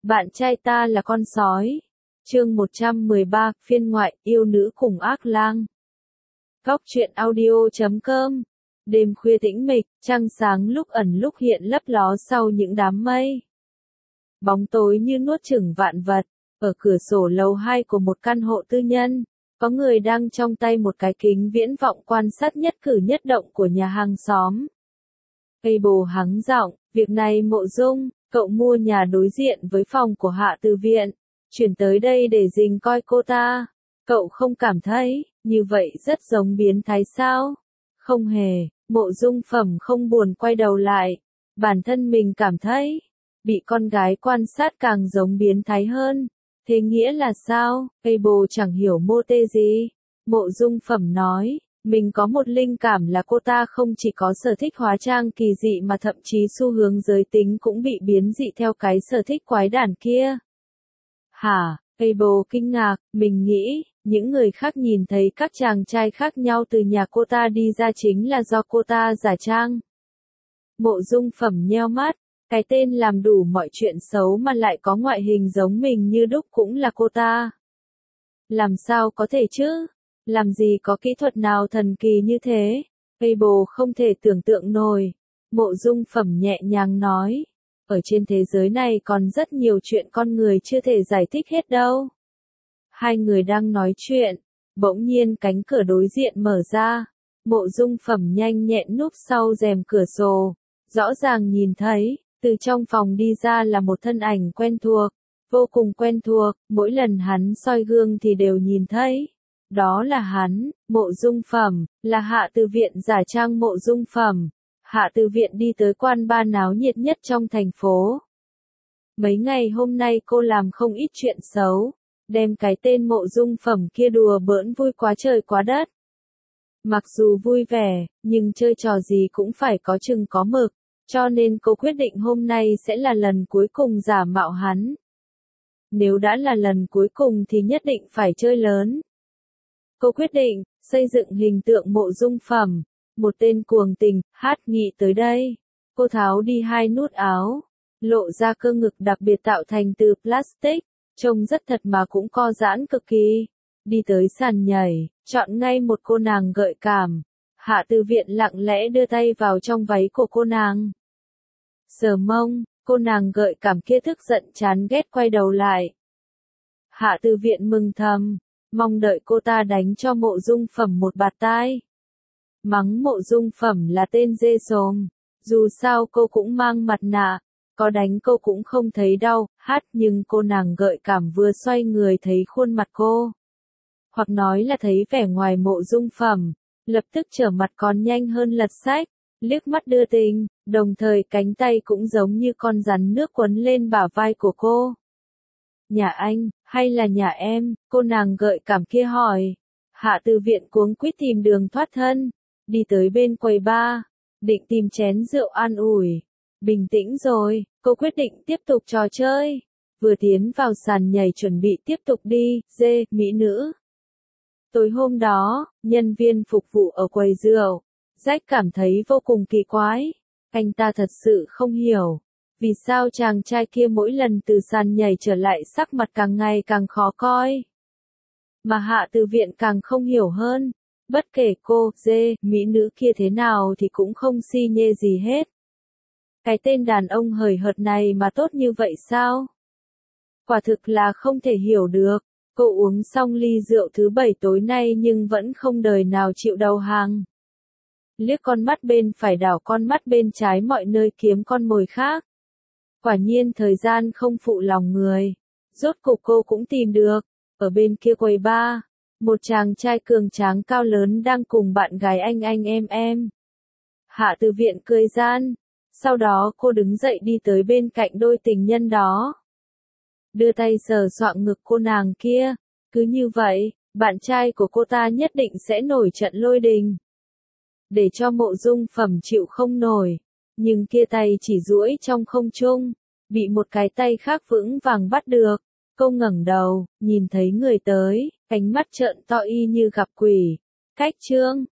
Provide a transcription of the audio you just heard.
Bạn trai ta là con sói. Chương 113, phiên ngoại, yêu nữ cùng ác lang. Góc truyện audio.com. Đêm khuya tĩnh mịch, trăng sáng lúc ẩn lúc hiện lấp ló sau những đám mây. Bóng tối như nuốt chửng vạn vật. Ở cửa sổ lầu 2 của một căn hộ tư nhân, có người đang trong tay một cái kính viễn vọng quan sát nhất cử nhất động của nhà hàng xóm. Cây bồ hắng giọng, việc này Mộ Dung, cậu mua nhà đối diện với phòng của Hạ Từ Viện, chuyển tới đây để rình coi cô ta. Cậu không cảm thấy, như vậy rất giống biến thái sao? Không hề, Mộ Dung Phẩm không buồn quay đầu lại. Bản thân mình cảm thấy, bị con gái quan sát càng giống biến thái hơn. Thế nghĩa là sao? Cây bồ chẳng hiểu mô tê gì. Mộ Dung Phẩm nói, mình có một linh cảm là cô ta không chỉ có sở thích hóa trang kỳ dị mà thậm chí xu hướng giới tính cũng bị biến dị theo cái sở thích quái đản kia. Hả? Cây bồ kinh ngạc, mình nghĩ, những người khác nhìn thấy các chàng trai khác nhau từ nhà cô ta đi ra chính là do cô ta giả trang. Mộ Dung Phẩm nheo mắt, cái tên làm đủ mọi chuyện xấu mà lại có ngoại hình giống mình như đúc cũng là cô ta. Làm sao có thể chứ? Làm gì có kỹ thuật nào thần kỳ như thế? Cây bồ không thể tưởng tượng nổi. Mộ Dung Phẩm nhẹ nhàng nói, ở trên thế giới này còn rất nhiều chuyện con người chưa thể giải thích hết đâu. Hai người đang nói chuyện, bỗng nhiên cánh cửa đối diện mở ra. Mộ Dung Phẩm nhanh nhẹn núp sau rèm cửa sổ, rõ ràng nhìn thấy, từ trong phòng đi ra là một thân ảnh quen thuộc, vô cùng quen thuộc, mỗi lần hắn soi gương thì đều nhìn thấy. Đó là hắn, Mộ Dung Phẩm, là Hạ Từ Viện giả trang Mộ Dung Phẩm. Hạ Từ Viện đi tới quán bar náo nhiệt nhất trong thành phố. Mấy ngày hôm nay cô làm không ít chuyện xấu, đem cái tên Mộ Dung Phẩm kia đùa bỡn vui quá trời quá đất. Mặc dù vui vẻ, nhưng chơi trò gì cũng phải có chừng có mực, cho nên cô quyết định hôm nay sẽ là lần cuối cùng giả mạo hắn. Nếu đã là lần cuối cùng thì nhất định phải chơi lớn. Cô quyết định, xây dựng hình tượng Mộ Dung Phẩm, một tên cuồng tình, hát nghị tới đây. Cô tháo đi hai nút áo, lộ ra cơ ngực đặc biệt tạo thành từ plastic, trông rất thật mà cũng co giãn cực kỳ. Đi tới sàn nhảy, chọn ngay một cô nàng gợi cảm. Hạ Từ Viện lặng lẽ đưa tay vào trong váy của cô nàng. Sờ mông, cô nàng gợi cảm kia tức giận chán ghét quay đầu lại. Hạ Từ Viện mừng thầm, mong đợi cô ta đánh cho Mộ Dung Phẩm một bạt tai. Mắng Mộ Dung Phẩm là tên dê xồm, dù sao cô cũng mang mặt nạ, có đánh cô cũng không thấy đau, nhưng cô nàng gợi cảm vừa xoay người thấy khuôn mặt cô. Hoặc nói là thấy vẻ ngoài Mộ Dung Phẩm, lập tức trở mặt còn nhanh hơn lật sách, liếc mắt đưa tình, đồng thời cánh tay cũng giống như con rắn nước quấn lên bả vai của cô. Nhà anh, hay là nhà em? Cô nàng gợi cảm kia hỏi. Hạ Từ Viện cuống quýt tìm đường thoát thân, đi tới bên quầy bar, định tìm chén rượu an ủi. Bình tĩnh rồi, cô quyết định tiếp tục trò chơi. Vừa tiến vào sàn nhảy chuẩn bị tiếp tục đi, mỹ nữ. Tối hôm đó, nhân viên phục vụ ở quầy rượu, Jack cảm thấy vô cùng kỳ quái. Anh ta thật sự không hiểu, vì sao chàng trai kia mỗi lần từ sàn nhảy trở lại sắc mặt càng ngày càng khó coi. Mà Hạ Từ Viện càng không hiểu hơn, bất kể cô, mỹ nữ kia thế nào thì cũng không si nhê gì hết. Cái tên đàn ông hời hợt này mà tốt như vậy sao? Quả thực là không thể hiểu được. Cô uống xong ly rượu thứ 7 tối nay nhưng vẫn không đời nào chịu đầu hàng. Liếc con mắt bên phải đảo con mắt bên trái mọi nơi kiếm con mồi khác. Quả nhiên thời gian không phụ lòng người. Rốt cục cô cũng tìm được. Ở bên kia quầy bar, một chàng trai cường tráng cao lớn đang cùng bạn gái anh em. Hạ Từ Viện cười gian. Sau đó cô đứng dậy đi tới bên cạnh đôi tình nhân đó. Đưa tay sờ soạng ngực cô nàng kia. Cứ như vậy, bạn trai của cô ta nhất định sẽ nổi trận lôi đình. Để cho Mộ Dung Phẩm chịu không nổi. Nhưng kia tay chỉ duỗi trong không trung, bị một cái tay khác vững vàng bắt được. Cô ngẩng đầu, nhìn thấy người tới, cánh mắt trợn to y như gặp quỷ. Cách chương